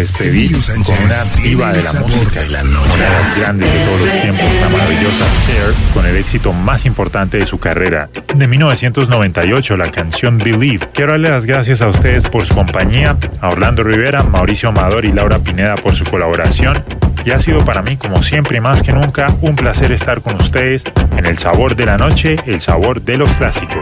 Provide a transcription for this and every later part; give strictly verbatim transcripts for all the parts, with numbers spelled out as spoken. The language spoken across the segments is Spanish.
despedir con una diva de la música, una de las grandes de todos los tiempos, la maravillosa Cher, con el éxito más importante de su carrera. De mil novecientos noventa y ocho, la canción Believe. Quiero darle las gracias a ustedes por su compañía, a Orlando Rivera, Mauricio Amador y Laura Pineda por su colaboración. Y ha sido para mí, como siempre y más que nunca, un placer estar con ustedes en El Sabor de la Noche, el sabor de los clásicos.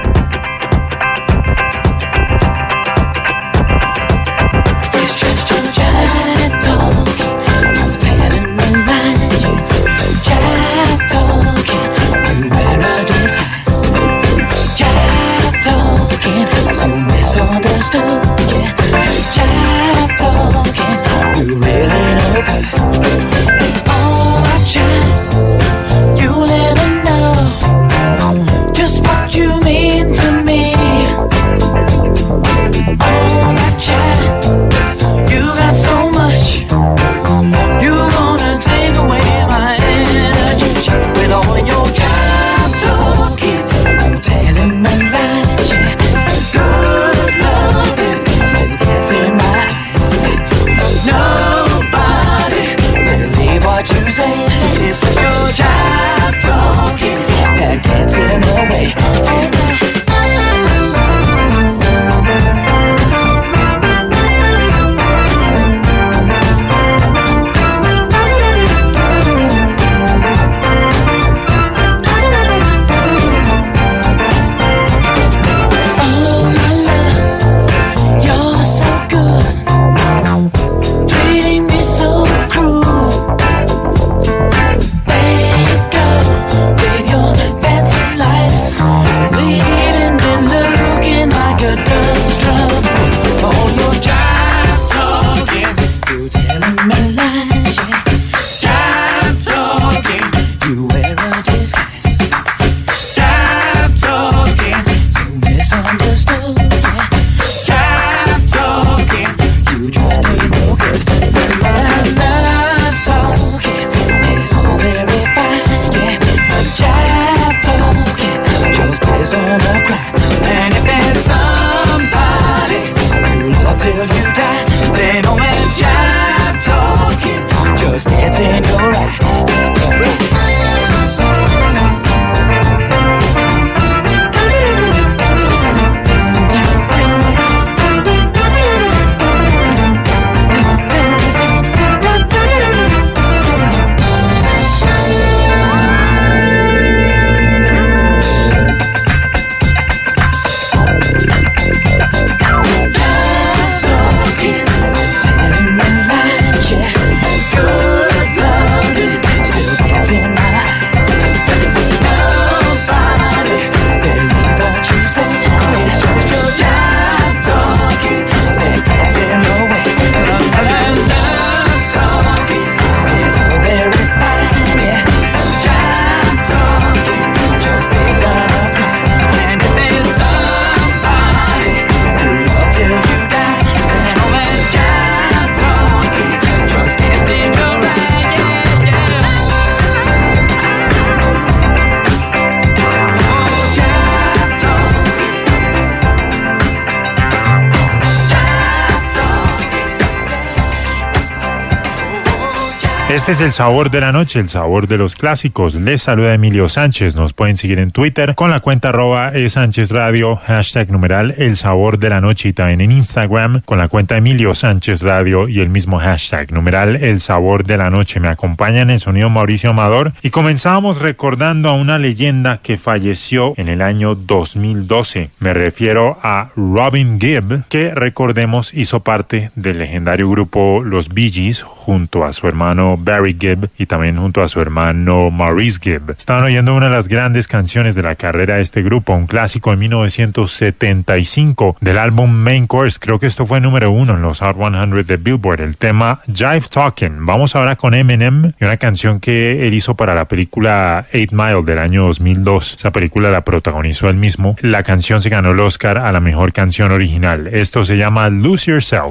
Este es El Sabor de la Noche, el sabor de los clásicos. Les saluda Emilio Sánchez. Nos pueden seguir en Twitter con la cuenta arroba e Sánchez Radio, hashtag numeral El Sabor de la Noche, y también en Instagram con la cuenta Emilio Sánchez Radio y el mismo hashtag numeral El Sabor de la Noche. Me acompaña en el sonido Mauricio Amador y comenzamos recordando a una leyenda que falleció en el año dos mil doce. Me refiero a Robin Gibb, que recordemos hizo parte del legendario grupo Los Bee Gees junto a su hermano Barry Gibb y también junto a su hermano Maurice Gibb. Estaban oyendo una de las grandes canciones de la carrera de este grupo, un clásico de mil novecientos setenta y cinco del álbum Main Course. Creo que esto fue número uno en los Hot cien de Billboard, el tema Jive Talkin'. Vamos ahora con Eminem y una canción que él hizo para la película Eight Mile del año dos mil dos. Esa película la protagonizó él mismo. La canción se ganó el Oscar a la mejor canción original. Esto se llama Lose Yourself.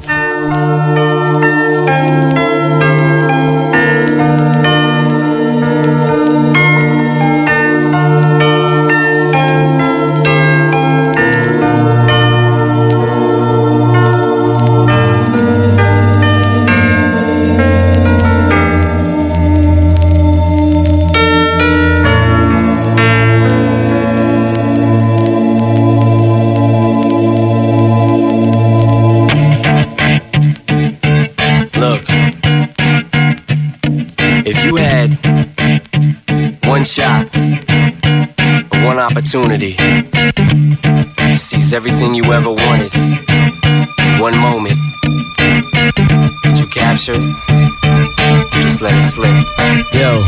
shot, one opportunity to seize everything you ever wanted in one moment. Did you capture it? Just let it slip. Yo.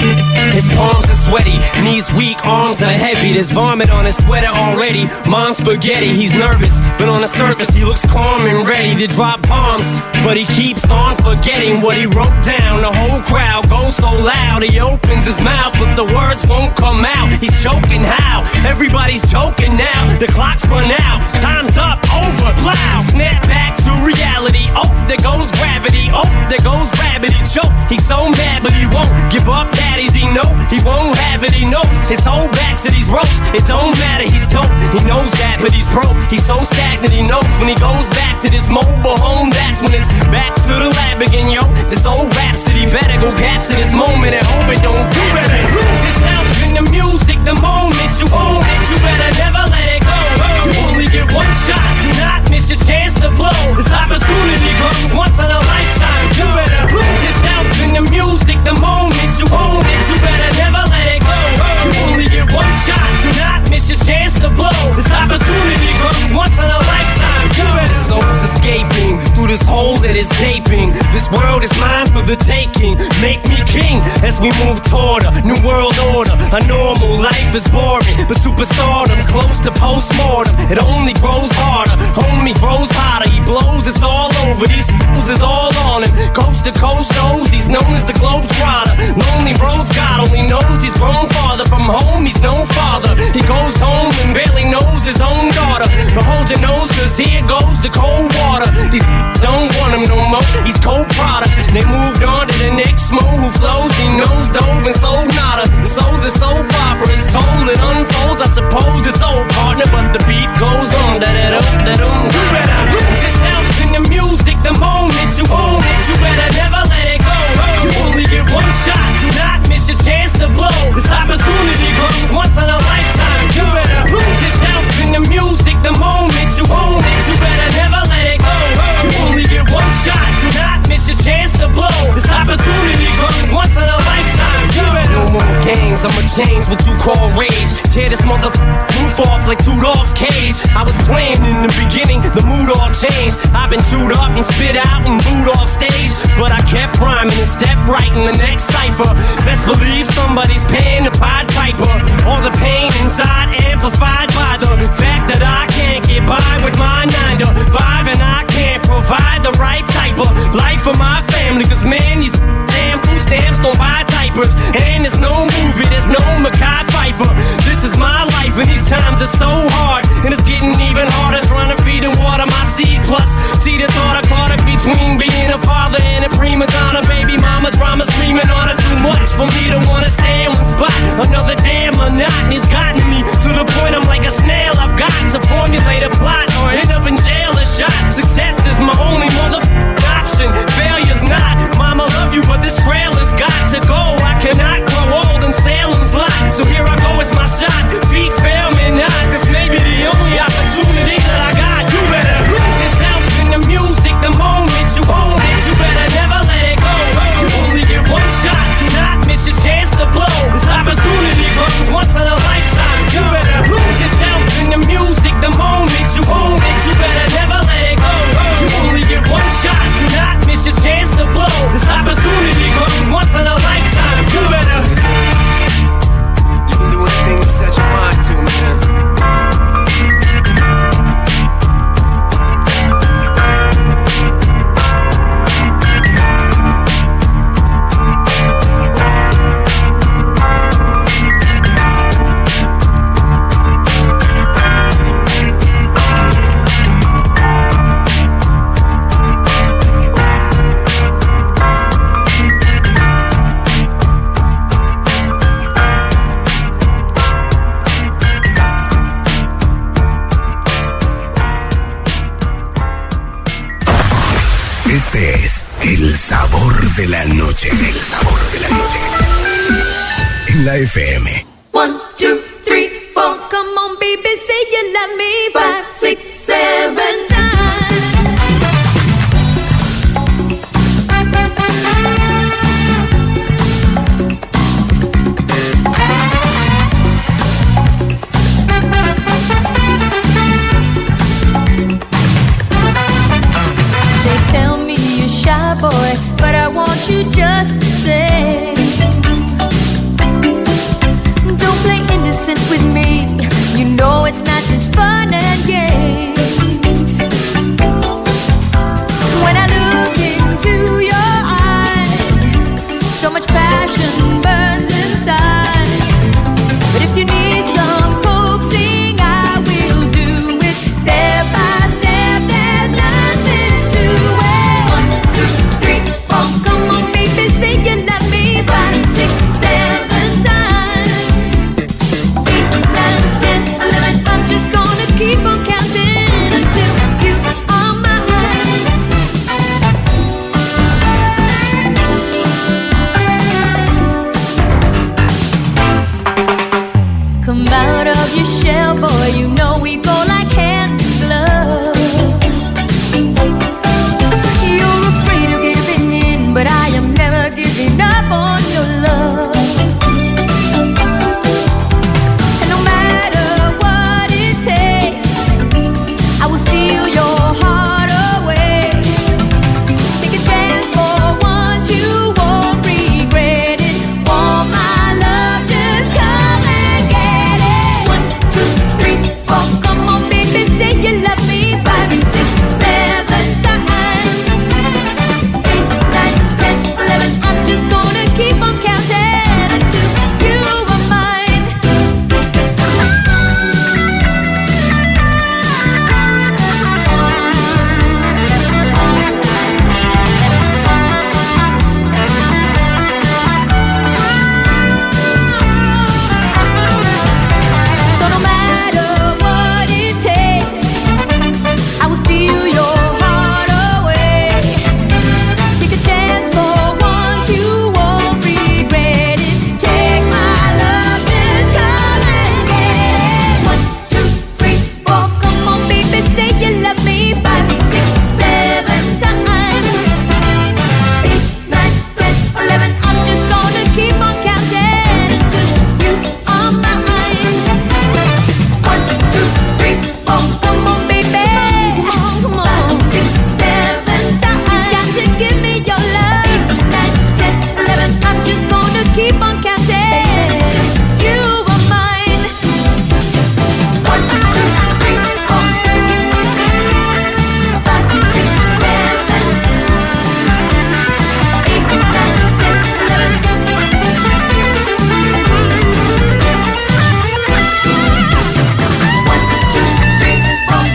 His palms are sweaty, knees weak, arms are heavy. There's vomit on his sweater already. Mom's spaghetti, he's nervous, but on the surface he looks calm and ready to drop bombs. But he keeps on forgetting what he wrote down. The whole crowd goes so loud, he opens his mouth, but the words won't come out. He's choking how? Everybody's joking now. The clock's run out, time's up, over, plow. Snap back to reality. Oh, there goes gravity. Oh, there goes gravity. Choke. He's so mad, but he won't give up. Daddies, he know he won't have it. He knows his whole back to these ropes. It don't matter, he's dope. He knows that, but he's broke. He's so stagnant. He knows when he goes back to this mobile home, that's when it's back to the lab again, yo. This old rhapsody better go capture this moment and hope it don't do it. Lose yourself in the music, the moment you own it. You better never let it go. You only get one shot. Do not miss your chance to blow. This opportunity comes once in a lifetime. You better lose yourself in the music, the moment you own it. You better never let it go. You only get one shot. Do not miss your chance to blow. This opportunity comes once in a lifetime. You better. Soul's escaping through this hole that is gaping. This world is mine for the taking. Make me king as we move toward a new world order. A normal life is boring, but superstardom's close to postmortem. It only grows harder, homie grows hotter. He blows, it's all over. These fools is all on him. Coast to coast shows, he's known as the Globetrotter. Lonely roads, God only knows he's grown farther from home. He's no father. He goes home and barely knows his own daughter. But hold your nose, cause here goes the cold water. These don't want him no more. He's cold product. They moved on to the next mo who flows. He knows dove and sold nada. So the soap opera is told, it unfolds. I suppose it's old partner, but the beat goes on. Da da da da da. You better lose yourself in the music, the moment you own it. You better never let it go. You only get one shot. Do not miss your chance to blow. This opportunity comes once in a lifetime. You better lose yourself in the music, the moment you own it. You better never let it go. You only get one shot. Do not miss your chance to blow. This opportunity comes once in a lifetime. You better. No more games, I'ma change what you call rage. Tear this motherfucker roof off like two dogs' cage. I was playing in the beginning, the mood all changed. I've been chewed up and spit out and booed off stage, but I kept rhyming and stepped right in the next cipher. Best believe somebody's paying the Pied Piper. All the pain inside amplified by the fact that I can't get by with my nine to five, and I can't provide the right type of life for my family. Cause man, these damn food stamps don't buy diapers, and there's no movie, there's no Mackay Pfeiffer. This is my life and these times are so hard, and it's getting even harder trying to feed and water my seed. Plus, see the thought I caught it between being a father and a prima donna. Baby mama drama screaming on it, too much for me to wanna stay in one spot. Another damn monotony's gotten me to the point I'm like a snail. I've got to formulate a plot or end up in jail or shot. Success is my only motherfucking option. Failure's not. Mama love you, but this trail has got to go. I cannot grow old in Salem's lot, so here I go, it's my shot. Feet fail me not. This may be the only opportunity that I got. You better lose yourself in the music, the moment you own it. You better never let it go. You only get one shot. Do not miss your chance to blow. This opportunity comes once in a lifetime. You better lose yourself in the music, the moment you own it. You better never let it go. You only get one shot. Do not miss your chance to blow. This opportunity comes once in a lifetime. You better. You can do anything you set your mind to, man. Este es el sabor de la noche. El sabor de la noche. En la F M. One, two, three, four. Come on, baby, say you love me. Five, six, seven times. boy, but I want you just the same. Don't play innocent with me. You know it's not just fun and games. When I look into your eyes, so much passion burns inside. But if you need some coaxing, I will do it step by step. There's nothing to it. One, two, three, four. Come on, baby, say you love me. Five, six, seven times. Eight, nine, ten, eleven. I'm just gonna keep on counting until you are mine. Come out of your shell, boy, you know we go like hand in glove. You're afraid of giving in, but I am never giving up on your love. And no matter what it takes, I will steal your heart away. Take a chance for once, you won't regret it. Want my love, just come and get it. One, two, three, four. Come on, baby, say you love me. Five, six, seven times. Eight, nine, ten, eleven. I'm just gonna keep on counting until you are mine. So no matter what it takes, I will steal your heart away. Take a chance for once, you won't regret it. Take my love, just come and get it. One, two, three, four. Come on, baby, say you love me. Five, six, seven times. Eight, nine, ten, eleven. I'm just gonna keep on counting until you are mine. One, two, three, four. Come on, baby. Come on, come on. Five, six, seven times. Yeah, just give me your love. Eight, nine, ten, eleven. I'm just gonna keep on counting. You are mine. One, two, three, four. Five, six, seven. Eight, nine, ten, eleven. One, two, three, four.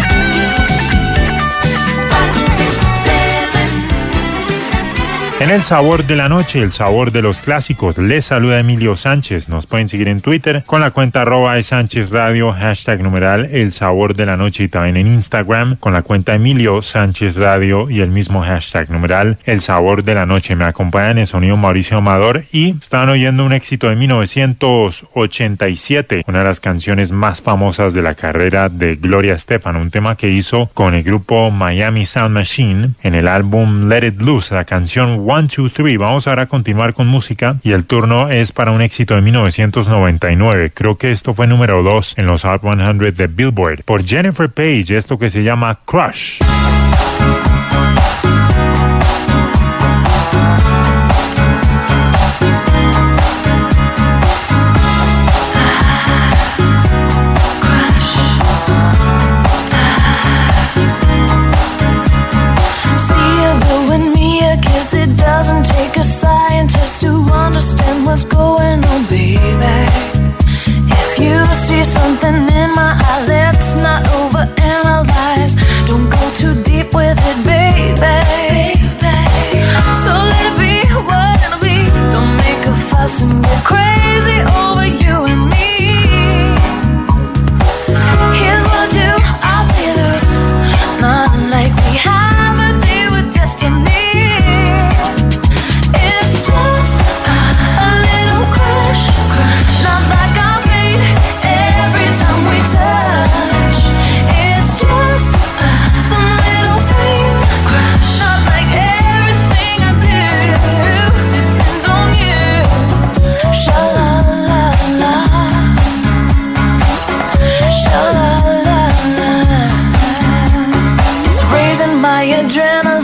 Five, six, seven. En el sabor de la noche, el sabor de los clásicos, les saluda Emilio Sánchez. Nos pueden seguir en Twitter con la cuenta arroba de Sánchez Radio, hashtag numeral el sabor de la noche, y también en Instagram con la cuenta Emilio Sánchez Radio y el mismo hashtag numeral el sabor de la noche. Me acompañan en el sonido Mauricio Amador y estaban oyendo un éxito de mil novecientos ochenta y siete, una de las canciones más famosas de la carrera de Gloria Estefan, un tema que hizo con el grupo Miami Sound Machine en el álbum Let It Loose, la canción One, Two, Three. Vamos ahora a continuar con música y el turno es para un éxito de mil novecientos noventa y nueve. Creo que esto fue número dos en los Hot cien de Billboard por Jennifer Page, esto que se llama Crush. Doesn't take a scientist to understand what's going on, baby. If you see something in my eye, let's not overanalyze. Don't go too deep with it, baby. So let it be what it'll be. Don't make a fuss and get crazy over you and me. Here's what I'll do, I'll play loose. Nothing like we have a deal with destiny. It's just a, a little crush, crush.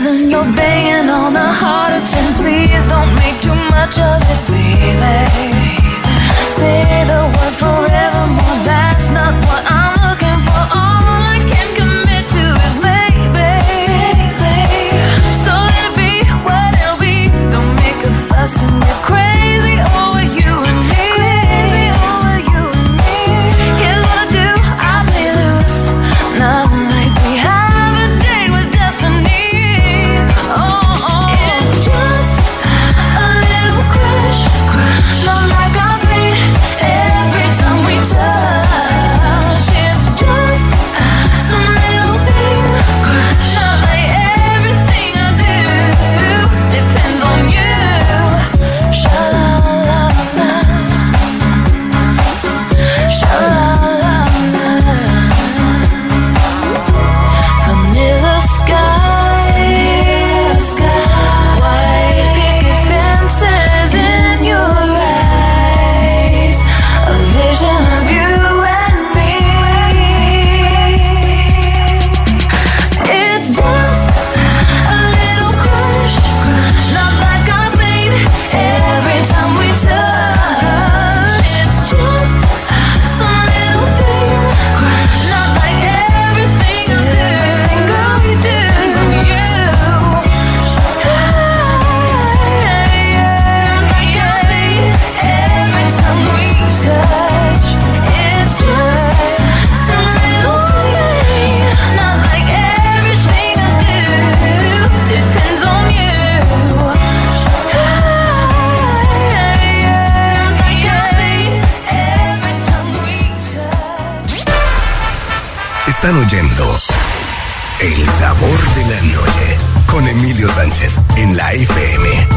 then you're banging on the heart of ten. Please don't make too much of it, baby. Say the word forevermore. That's not what I'm looking for. All I can commit to is maybe. So let it be what it'll be. Don't make a fuss and get crazy over you and me. Crazy over you and me. Here's what I do, I play loose. Not like we have a date with destiny. Oh, oh. It's just a little crush, crush. Not like I fade every time we touch. It's just some little thing, crush. Not like everything I do depends on you. Sha-la-la-la, sha-la-la-la. From near the sky, white picket fences in your eyes, a vision of you and me. It's just a little crush, not like I made every time we touch. It's just some little thing, not like everything I do. Girl, we do you. Not like I made every time we touch. It's just some little thing, not like everything I do depends on you. Not like I made every time we touch. Están oyendo El Sabor de la Noche con Emilio Sánchez en la F M.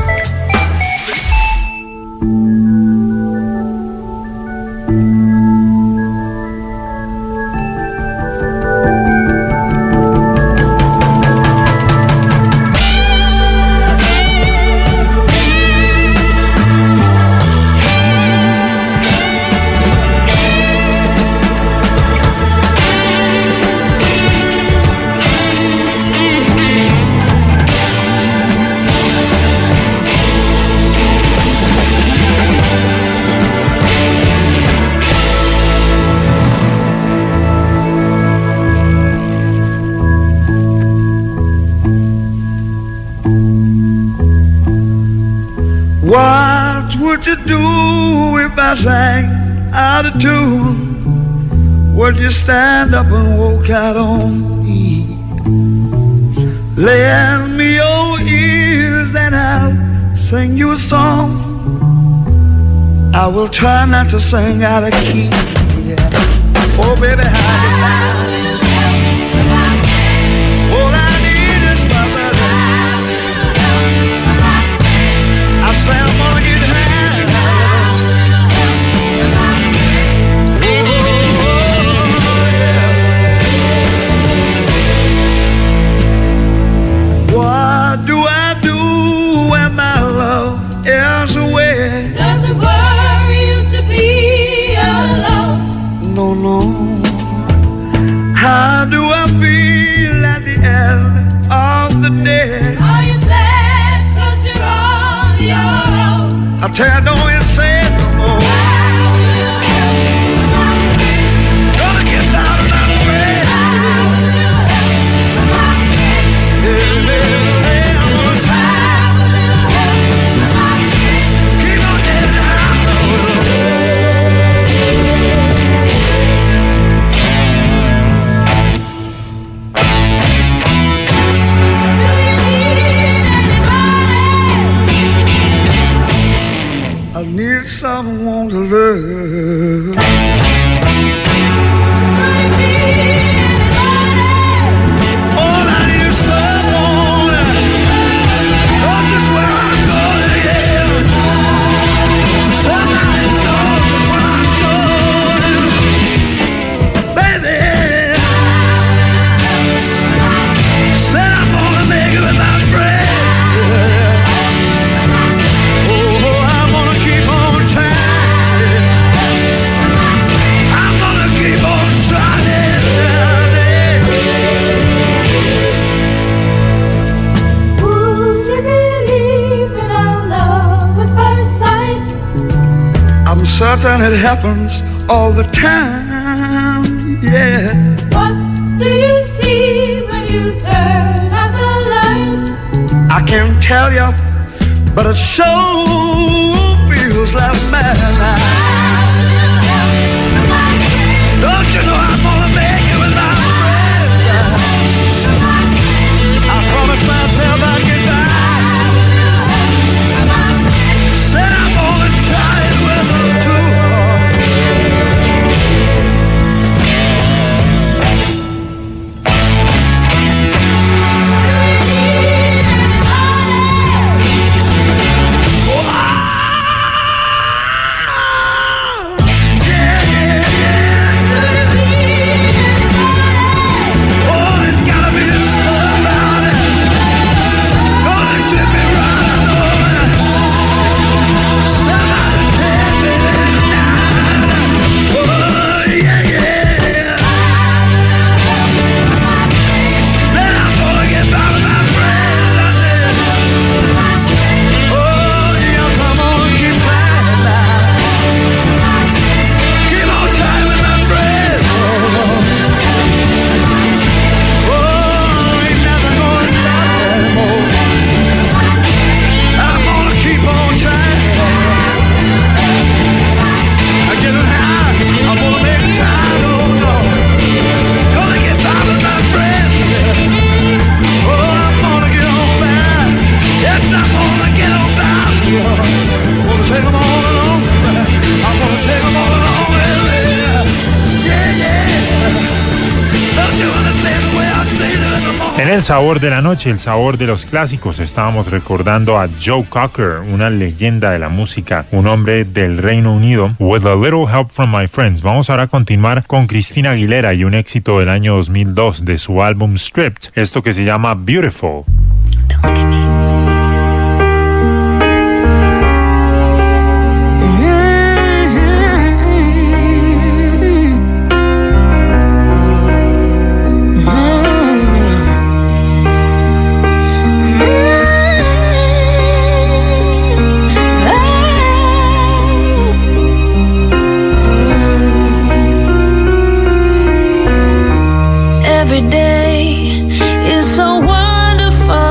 What would you do if I sang out of tune? Would you stand up and walk out on me? Lend me your ears and I'll sing you a song. I will try not to sing out of key. Yeah. Oh, baby, how all I need is my brother. I say I'm gonna get high. Oh, yeah. What do I do when my love is away? Does it worry you to be alone? No, no. How do I feel at the end of the day? Are you sad 'cause you're on your own? I tell you, don't you say it no more. Gonna get down and out of the way. Yeah, yeah, yeah, I'm gonna try. Keep on getting down. something that happens all the time, yeah. What do you see when you turn out the light? I can't tell you, but it sure feels like madness. Don't you know I'm gonna make it with my friends? I promised myself I'd get back. Said I'm gonna try it with them too. En el sabor de la noche, el sabor de los clásicos, estábamos recordando a Joe Cocker, una leyenda de la música, un hombre del Reino Unido, With a Little Help from My Friends. Vamos ahora a continuar con Christina Aguilera y un éxito del año dos mil dos de su álbum Stripped, esto que se llama Beautiful. Don't look at me. Every day is so wonderful.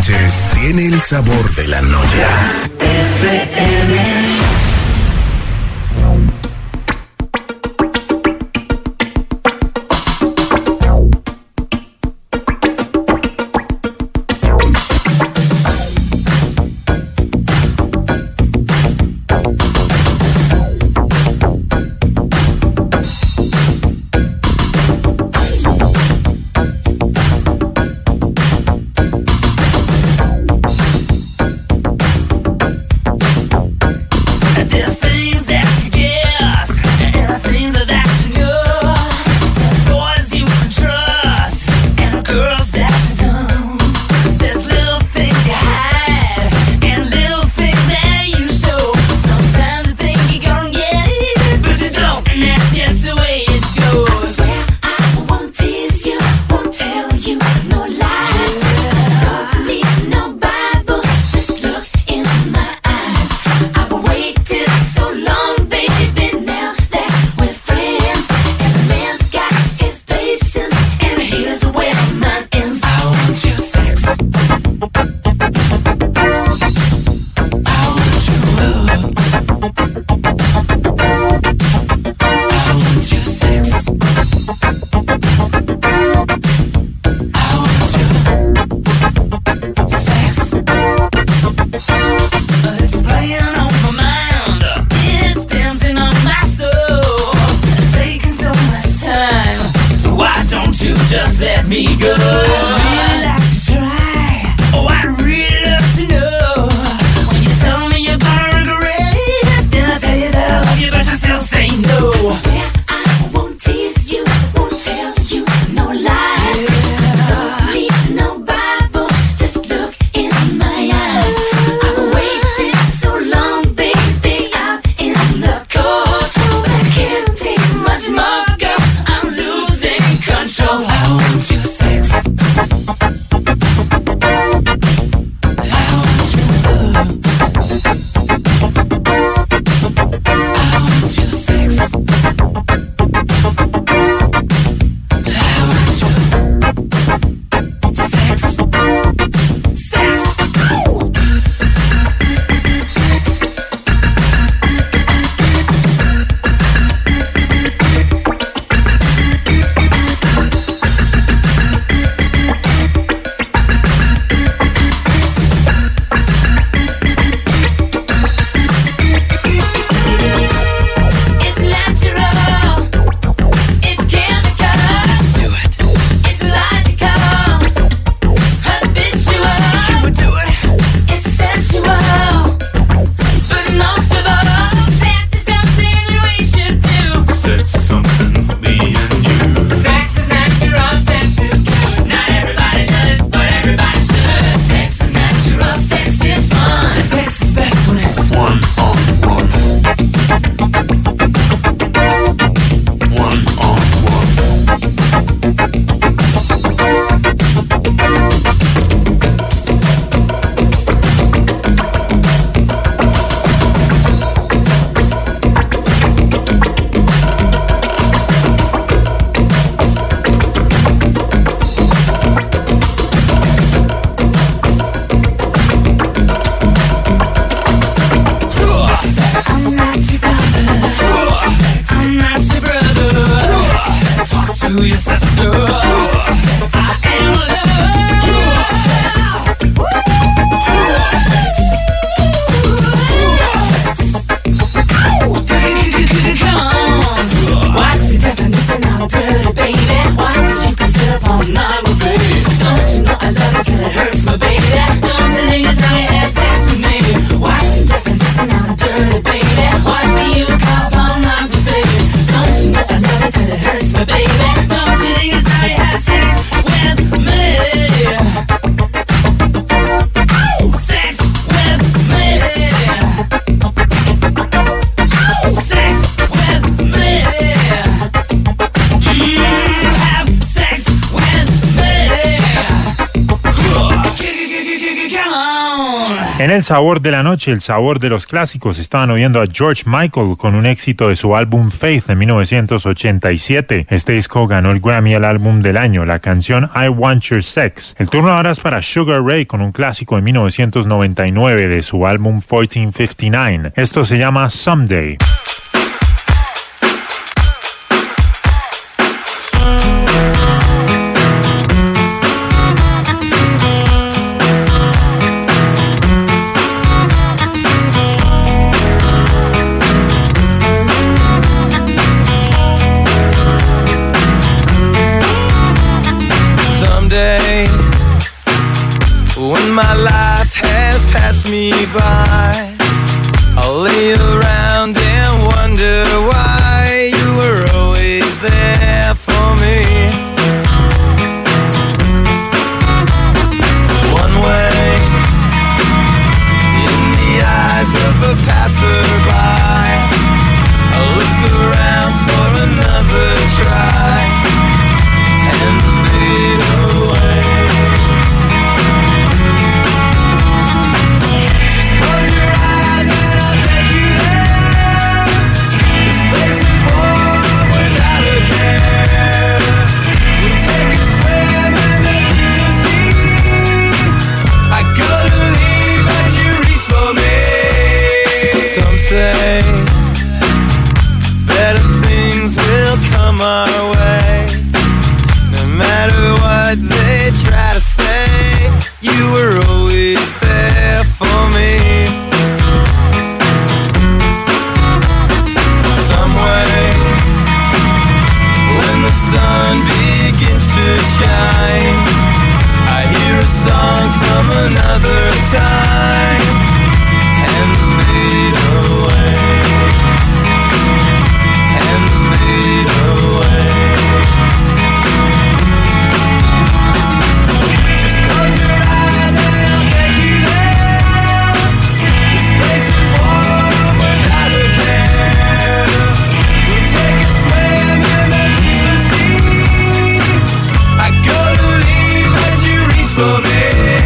Sánchez tiene el sabor de la noche. F M. Control. I want your sex. el sabor de la noche, el sabor de los clásicos, estaban oyendo a George Michael con un éxito de su álbum Faith en mil novecientos ochenta y siete. Este disco ganó el Grammy al álbum del año, la canción I Want Your Sex. El turno ahora es para Sugar Ray con un clásico de mil novecientos noventa y nueve de su álbum catorce cincuenta y nueve. Esto se llama Someday. When my life has passed me by, I'll lay around and wonder why you were always there for me. One way in the eyes of a passerby, I'll look around for another try and fade away. Say better things will come our way. No matter what they try to say, you were always there for me. Some way, when the sun begins to shine, I hear a song from another time and fade away, and fade away. Just close your eyes and I'll take you there. This place is warm without a care. We'll take a swim in the deeper sea. I go to leave but you reach for me.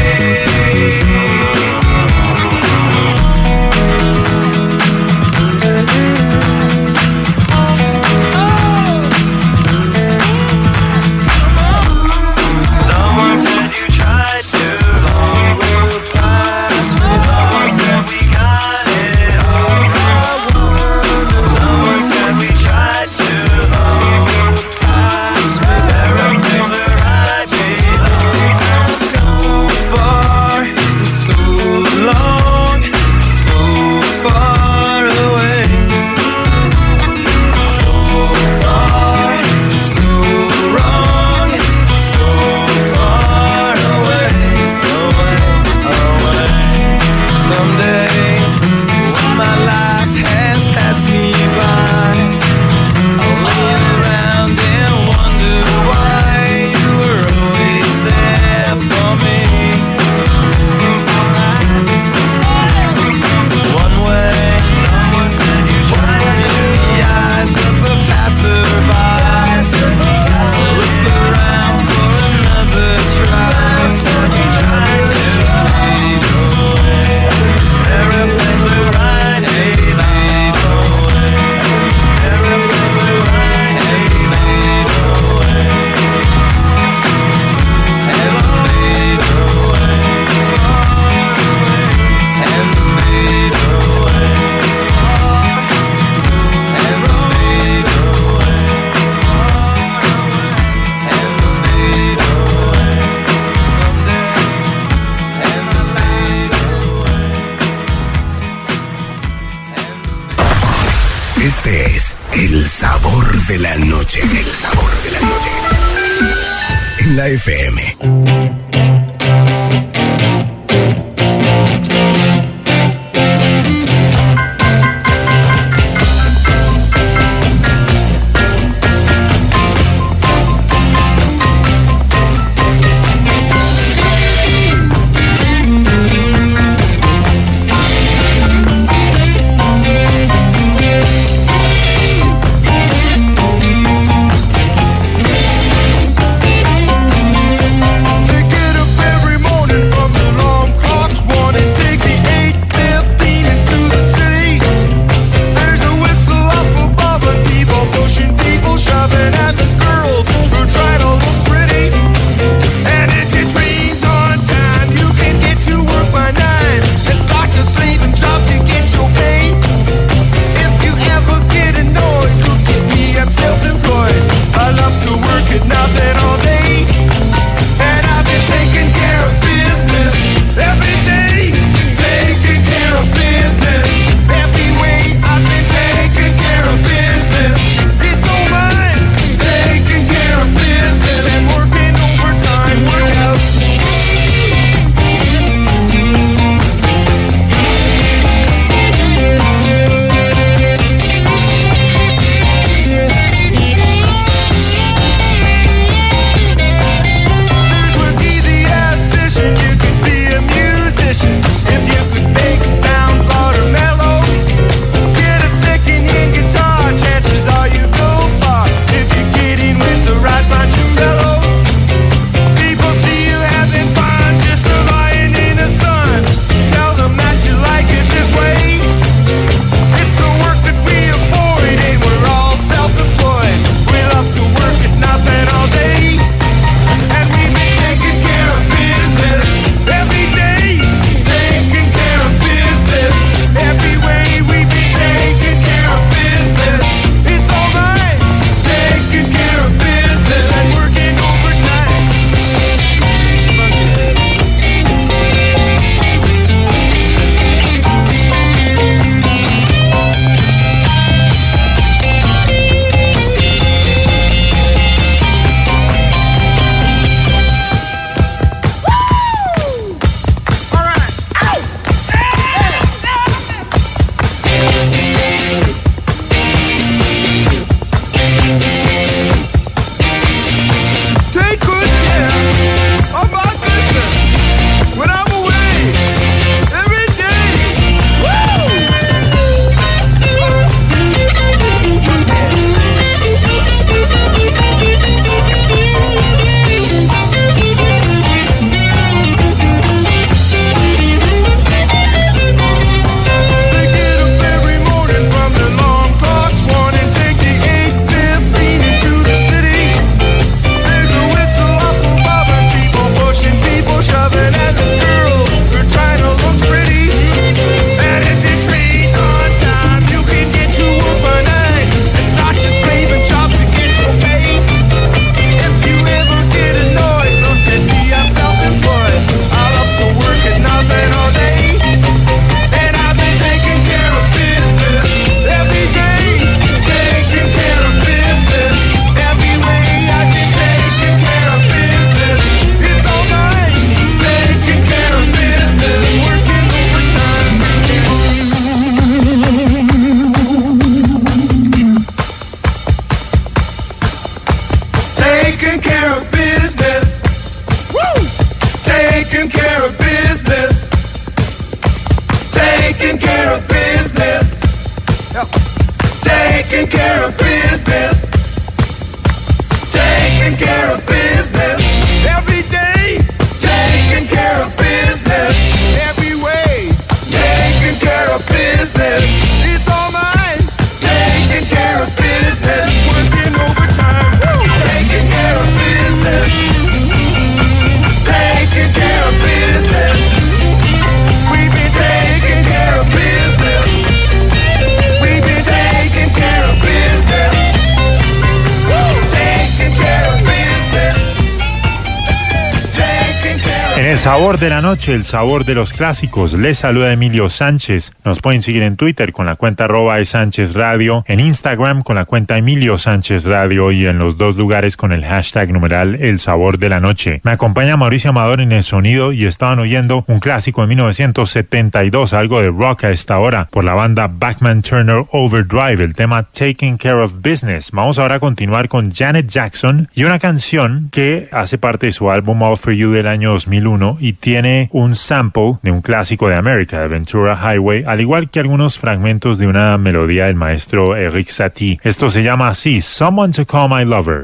Este es el sabor de la noche, el sabor de la noche. En la F M. Take Taking care of business. Taking care of business. Every day. Taking care of business. Every way. Taking care of business. It's all mine. Taking care of business. Working overtime. Woo! Taking care of business. Taking care of business. We've been taking care of business. We've been taking care of business. Woo! Taking care of business. Taking care of En el sabor de la noche, el sabor de los clásicos, les saluda Emilio Sánchez. Nos pueden seguir en Twitter con la cuenta arroba de Sánchez Radio, en Instagram con la cuenta Emilio Sánchez Radio y en los dos lugares con el hashtag numeral El Sabor de la Noche. Me acompaña Mauricio Amador en el sonido y estaban oyendo un clásico de mil novecientos setenta y dos, algo de rock a esta hora, por la banda Bachman Turner Overdrive, el tema Taking Care of Business. Vamos ahora a continuar con Janet Jackson y una canción que hace parte de su álbum All For You del año dos mil uno y tiene un sample de un clásico de América, de Ventura Highway, al igual que algunos fragmentos de una melodía del maestro Eric Satie. Esto se llama así, Someone to Call My Lover.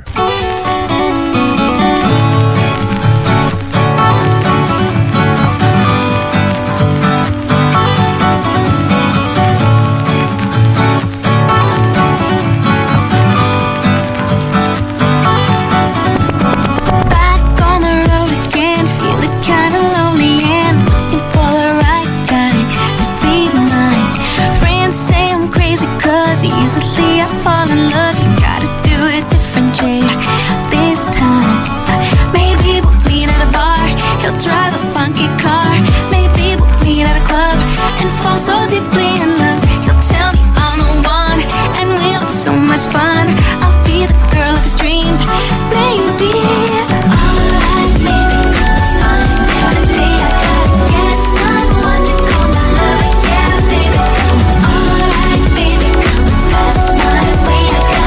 Back on the road again, feeling kinda lonely and looking for the right guy to be mine. Friends say I'm crazy 'cause easily I fall in love. You gotta do it different, Jay. This time, maybe we'll meet at a bar. He'll drive a funky car. Maybe we'll meet at a club and fall so deeply in love. He'll tell me I'm the one, and we'll have so much fun. I'll be the girl of his dreams, baby. Alright, baby, come on, baby. I gotta get someone to call my lover, yeah, baby. Alright, baby, come, that's my way. I gotta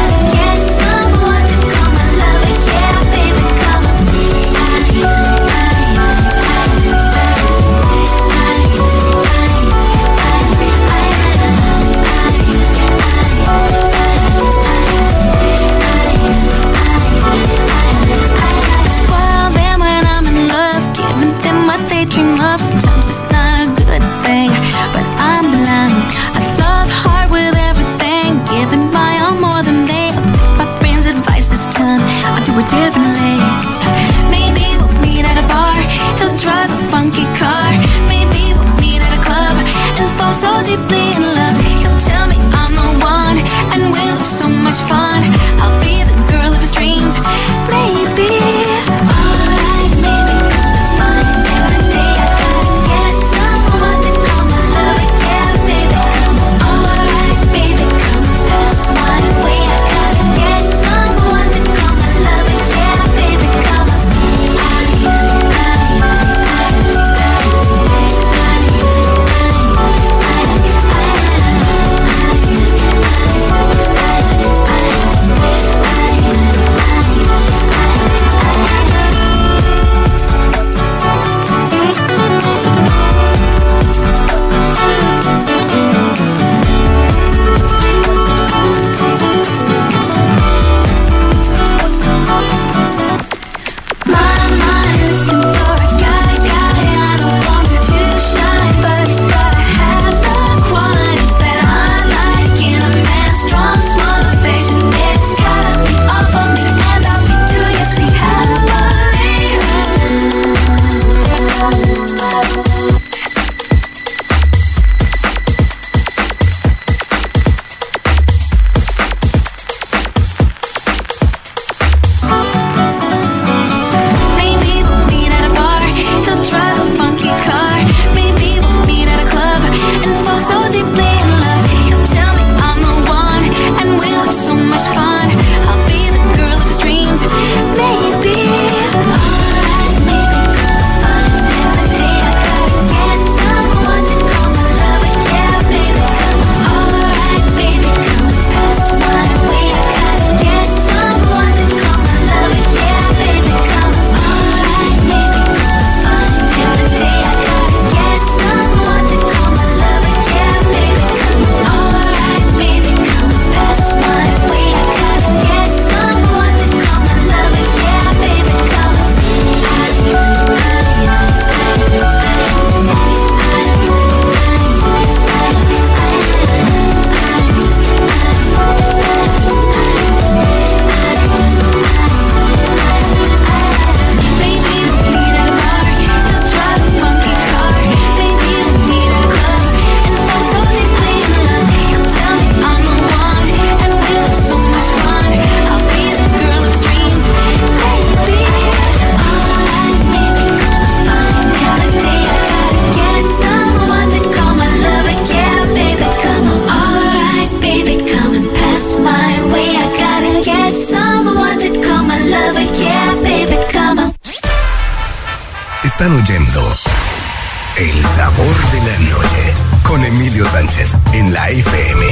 Están oyendo El Sabor de la Noche con Emilio Sánchez en la F M.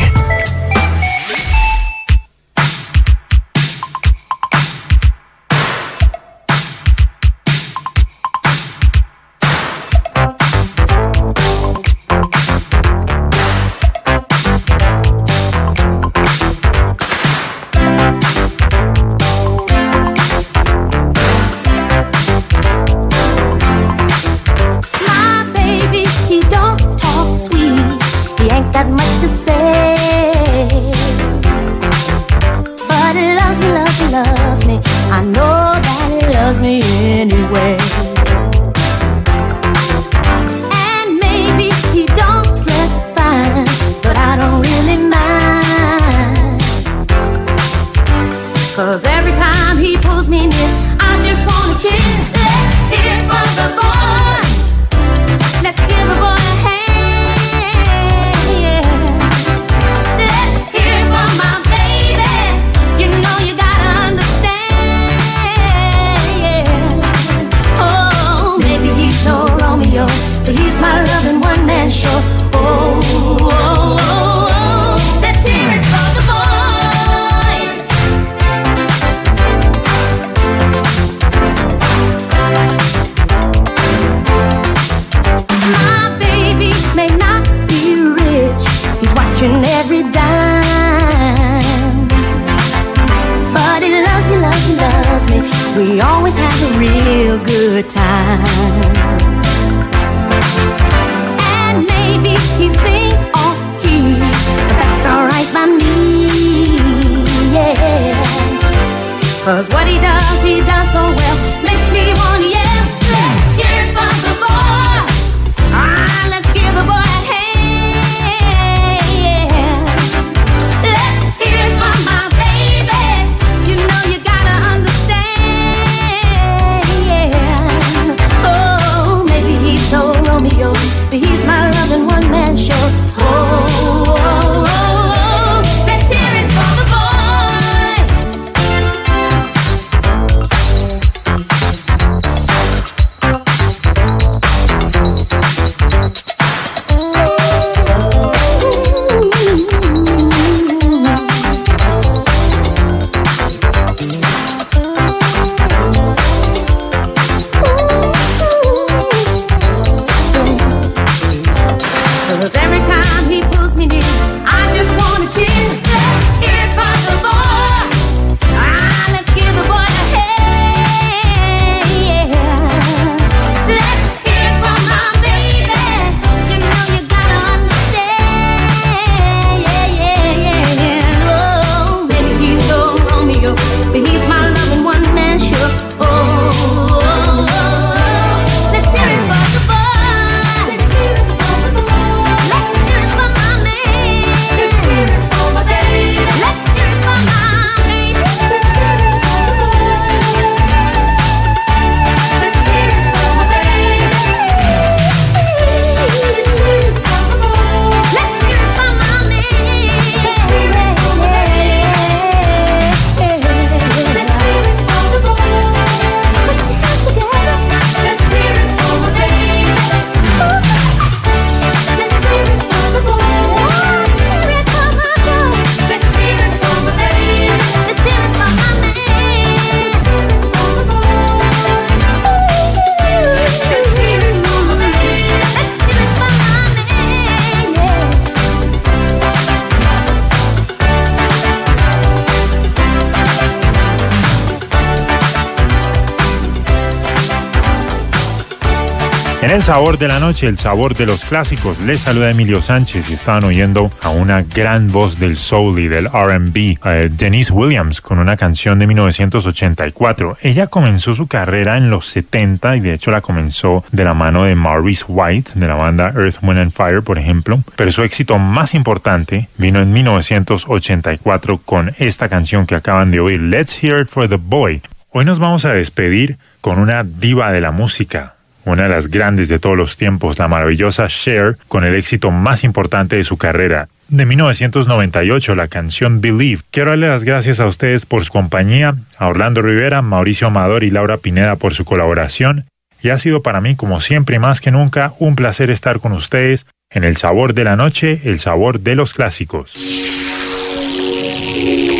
En el sabor de la noche, el sabor de los clásicos, les saluda Emilio Sánchez y estaban oyendo a una gran voz del soul y del R and B, eh, Denise Williams, con una canción de mil novecientos ochenta y cuatro. Ella comenzó su carrera en los setenta y de hecho la comenzó de la mano de Maurice White, de la banda Earth, Wind and Fire, por ejemplo, pero su éxito más importante vino en mil novecientos ochenta y cuatro con esta canción que acaban de oír, Let's Hear It for the Boy. Hoy nos vamos a despedir con una diva de la música, una de las grandes de todos los tiempos, la maravillosa Cher, con el éxito más importante de su carrera. De mil novecientos noventa y ocho, la canción Believe. Quiero darle las gracias a ustedes por su compañía, a Orlando Rivera, Mauricio Amador y Laura Pineda por su colaboración. y ha sido para mí, como siempre y más que nunca, un placer estar con ustedes en El Sabor de la Noche, el sabor de los clásicos.